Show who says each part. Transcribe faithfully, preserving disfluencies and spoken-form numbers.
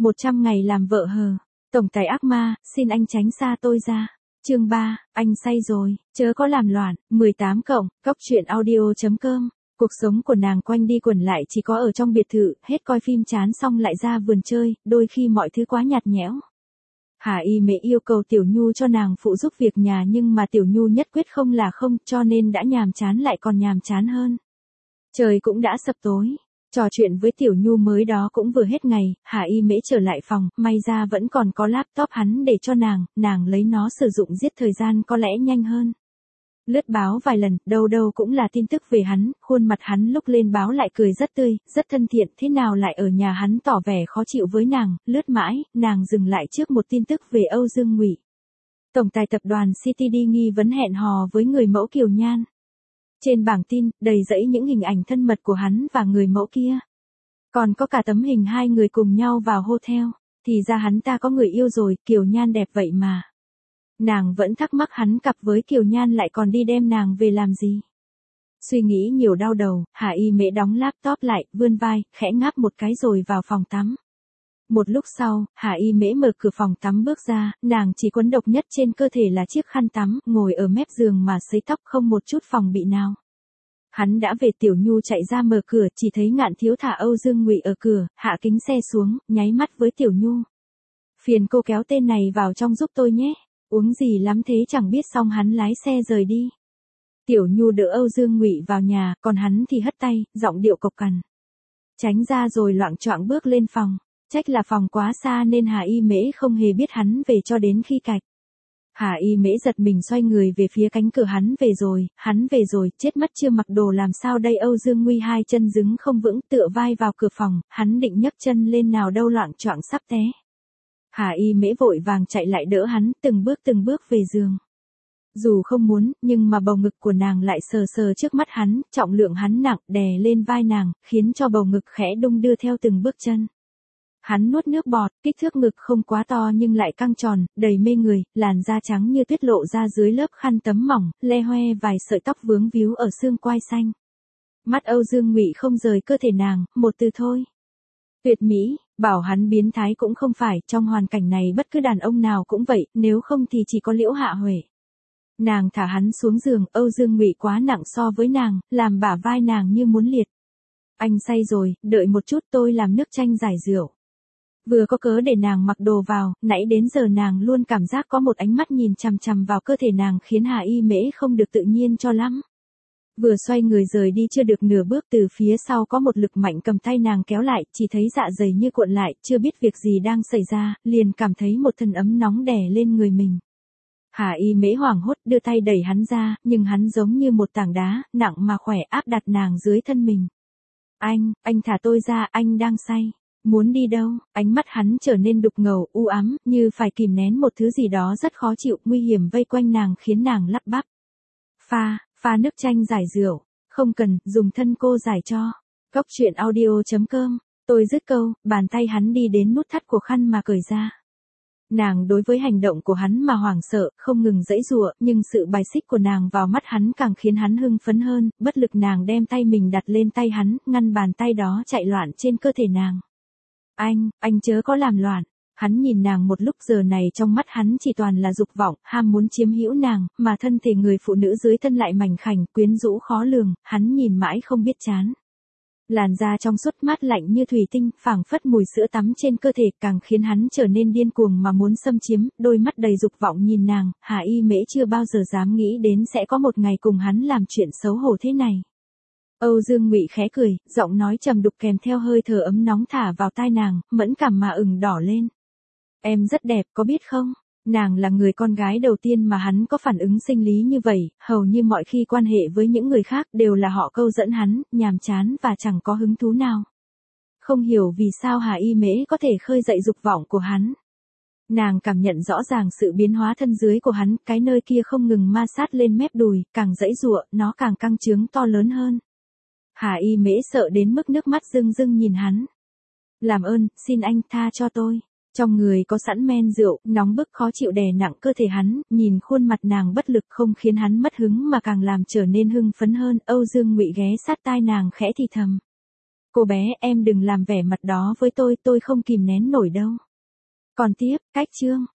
Speaker 1: một trăm ngày làm vợ hờ. Tổng tài ác ma, xin anh tránh xa tôi ra. Chương ba, anh say rồi, chớ có làm loạn. mười tám cộng, cóc truyện audio chấm com. Cuộc sống của nàng quanh đi quẩn lại chỉ có ở trong biệt thự, hết coi phim chán xong lại ra vườn chơi, đôi khi mọi thứ quá nhạt nhẽo. Hà Y Mễ yêu cầu Tiểu Nhu cho nàng phụ giúp việc nhà nhưng mà Tiểu Nhu nhất quyết không là không, cho nên đã nhàm chán lại còn nhàm chán hơn. Trời cũng đã sập tối. Trò chuyện với Tiểu Nhu mới đó cũng vừa hết ngày, Hà Y Mễ trở lại phòng, may ra vẫn còn có laptop hắn để cho nàng, nàng lấy nó sử dụng giết thời gian có lẽ nhanh hơn. Lướt báo vài lần, đâu đâu cũng là tin tức về hắn, khuôn mặt hắn lúc lên báo lại cười rất tươi, rất thân thiện, thế nào lại ở nhà hắn tỏ vẻ khó chịu với nàng, lướt mãi, nàng dừng lại trước một tin tức về Âu Dương Ngụy. Tổng tài tập đoàn xê tê đê nghi vấn hẹn hò với người mẫu Kiều Nhan. Trên bảng tin, đầy dẫy những hình ảnh thân mật của hắn và người mẫu kia. Còn có cả tấm hình hai người cùng nhau vào hotel, thì ra hắn ta có người yêu rồi, Kiều Nhan đẹp vậy mà. Nàng vẫn thắc mắc hắn cặp với Kiều Nhan lại còn đi đem nàng về làm gì. Suy nghĩ nhiều đau đầu, Hà Y Mễ đóng laptop lại, vươn vai, khẽ ngáp một cái rồi vào phòng tắm. Một lúc sau, Hà Y Mễ mở cửa phòng tắm bước ra, nàng chỉ quấn độc nhất trên cơ thể là chiếc khăn tắm, ngồi ở mép giường mà sấy tóc không một chút phòng bị nào. Hắn đã về. Tiểu Nhu chạy ra mở cửa, chỉ thấy Ngạn Thiếu thả Âu Dương Ngụy ở cửa, hạ kính xe xuống, nháy mắt với Tiểu Nhu. Phiền cô kéo tên này vào trong giúp tôi nhé. Uống gì lắm thế chẳng biết. Xong hắn lái xe rời đi. Tiểu Nhu đỡ Âu Dương Ngụy vào nhà, còn hắn thì hất tay, giọng điệu cộc cằn. Tránh ra rồi loạng choạng bước lên phòng. Trách là phòng quá xa nên Hà Y Mễ không hề biết hắn về cho đến khi cạch. Hà Y Mễ giật mình xoay người về phía cánh cửa. Hắn về rồi, hắn về rồi, chết mất chưa mặc đồ làm sao đây. Âu Dương Nguy hai chân đứng không vững, tựa vai vào cửa phòng, hắn định nhấc chân lên nào đâu loạng choạng sắp té. Hà Y Mễ vội vàng chạy lại đỡ hắn, từng bước từng bước về giường. Dù không muốn, nhưng mà bầu ngực của nàng lại sờ sờ trước mắt hắn, trọng lượng hắn nặng đè lên vai nàng, khiến cho bầu ngực khẽ đung đưa theo từng bước chân. Hắn nuốt nước bọt, kích thước ngực không quá to nhưng lại căng tròn, đầy mê người, làn da trắng như tuyết lộ ra dưới lớp khăn tấm mỏng, le hoe vài sợi tóc vướng víu ở xương quai xanh. Mắt Âu Dương Ngụy không rời cơ thể nàng, một từ thôi. Tuyệt mỹ, bảo hắn biến thái cũng không phải, trong hoàn cảnh này bất cứ đàn ông nào cũng vậy, nếu không thì chỉ có Liễu Hạ Huệ. Nàng thả hắn xuống giường, Âu Dương Ngụy quá nặng so với nàng, làm bả vai nàng như muốn liệt. Anh say rồi, đợi một chút tôi làm nước chanh giải rượu. Vừa có cớ để nàng mặc đồ vào, nãy đến giờ nàng luôn cảm giác có một ánh mắt nhìn chằm chằm vào cơ thể nàng khiến Hà Y Mễ không được tự nhiên cho lắm. Vừa xoay người rời đi chưa được nửa bước, từ phía sau có một lực mạnh cầm tay nàng kéo lại, chỉ thấy dạ dày như cuộn lại, chưa biết việc gì đang xảy ra, liền cảm thấy một thân ấm nóng đè lên người mình. Hà Y Mễ hoảng hốt đưa tay đẩy hắn ra, nhưng hắn giống như một tảng đá, nặng mà khỏe áp đặt nàng dưới thân mình. Anh, anh thả tôi ra, anh đang say. Muốn đi đâu? Ánh mắt hắn trở nên đục ngầu, u ám, như phải kìm nén một thứ gì đó rất khó chịu, nguy hiểm vây quanh nàng khiến nàng lắp bắp. Pha, pha nước chanh giải rượu. Không cần, dùng thân cô giải cho. Cóc truyện audio chấm com. Tôi dứt câu, bàn tay hắn đi đến nút thắt của khăn mà cởi ra. Nàng đối với hành động của hắn mà hoảng sợ, không ngừng giãy giụa, nhưng sự bài xích của nàng vào mắt hắn càng khiến hắn hưng phấn hơn, bất lực nàng đem tay mình đặt lên tay hắn, ngăn bàn tay đó chạy loạn trên cơ thể nàng. Anh, anh chớ có làm loạn. Hắn nhìn nàng một lúc, giờ này trong mắt hắn chỉ toàn là dục vọng, ham muốn chiếm hữu nàng, mà thân thể người phụ nữ dưới thân lại mảnh khảnh, quyến rũ khó lường, hắn nhìn mãi không biết chán. Làn da trong suốt mát lạnh như thủy tinh, phảng phất mùi sữa tắm trên cơ thể, càng khiến hắn trở nên điên cuồng mà muốn xâm chiếm, đôi mắt đầy dục vọng nhìn nàng. Hà Y Mễ chưa bao giờ dám nghĩ đến sẽ có một ngày cùng hắn làm chuyện xấu hổ thế này. Âu Dương Ngụy khẽ cười, giọng nói trầm đục kèm theo hơi thở ấm nóng thả vào tai nàng, mẫn cảm mà ửng đỏ lên. Em rất đẹp, có biết không? Nàng là người con gái đầu tiên mà hắn có phản ứng sinh lý như vậy, hầu như mọi khi quan hệ với những người khác đều là họ câu dẫn hắn, nhàm chán và chẳng có hứng thú nào. Không hiểu vì sao Hà Y Mễ có thể khơi dậy dục vọng của hắn. Nàng cảm nhận rõ ràng sự biến hóa thân dưới của hắn, cái nơi kia không ngừng ma sát lên mép đùi, càng giãy giụa, nó càng căng trướng to lớn hơn. Hà Y Mễ sợ đến mức nước mắt rưng rưng nhìn hắn. Làm ơn, xin anh tha cho tôi. Trong người có sẵn men rượu, nóng bức khó chịu đè nặng cơ thể hắn, nhìn khuôn mặt nàng bất lực không khiến hắn mất hứng mà càng làm trở nên hưng phấn hơn. Âu Dương Ngụy ghé sát tai nàng khẽ thì thầm. Cô bé, em đừng làm vẻ mặt đó với tôi, tôi không kìm nén nổi đâu. Còn tiếp, cách chương.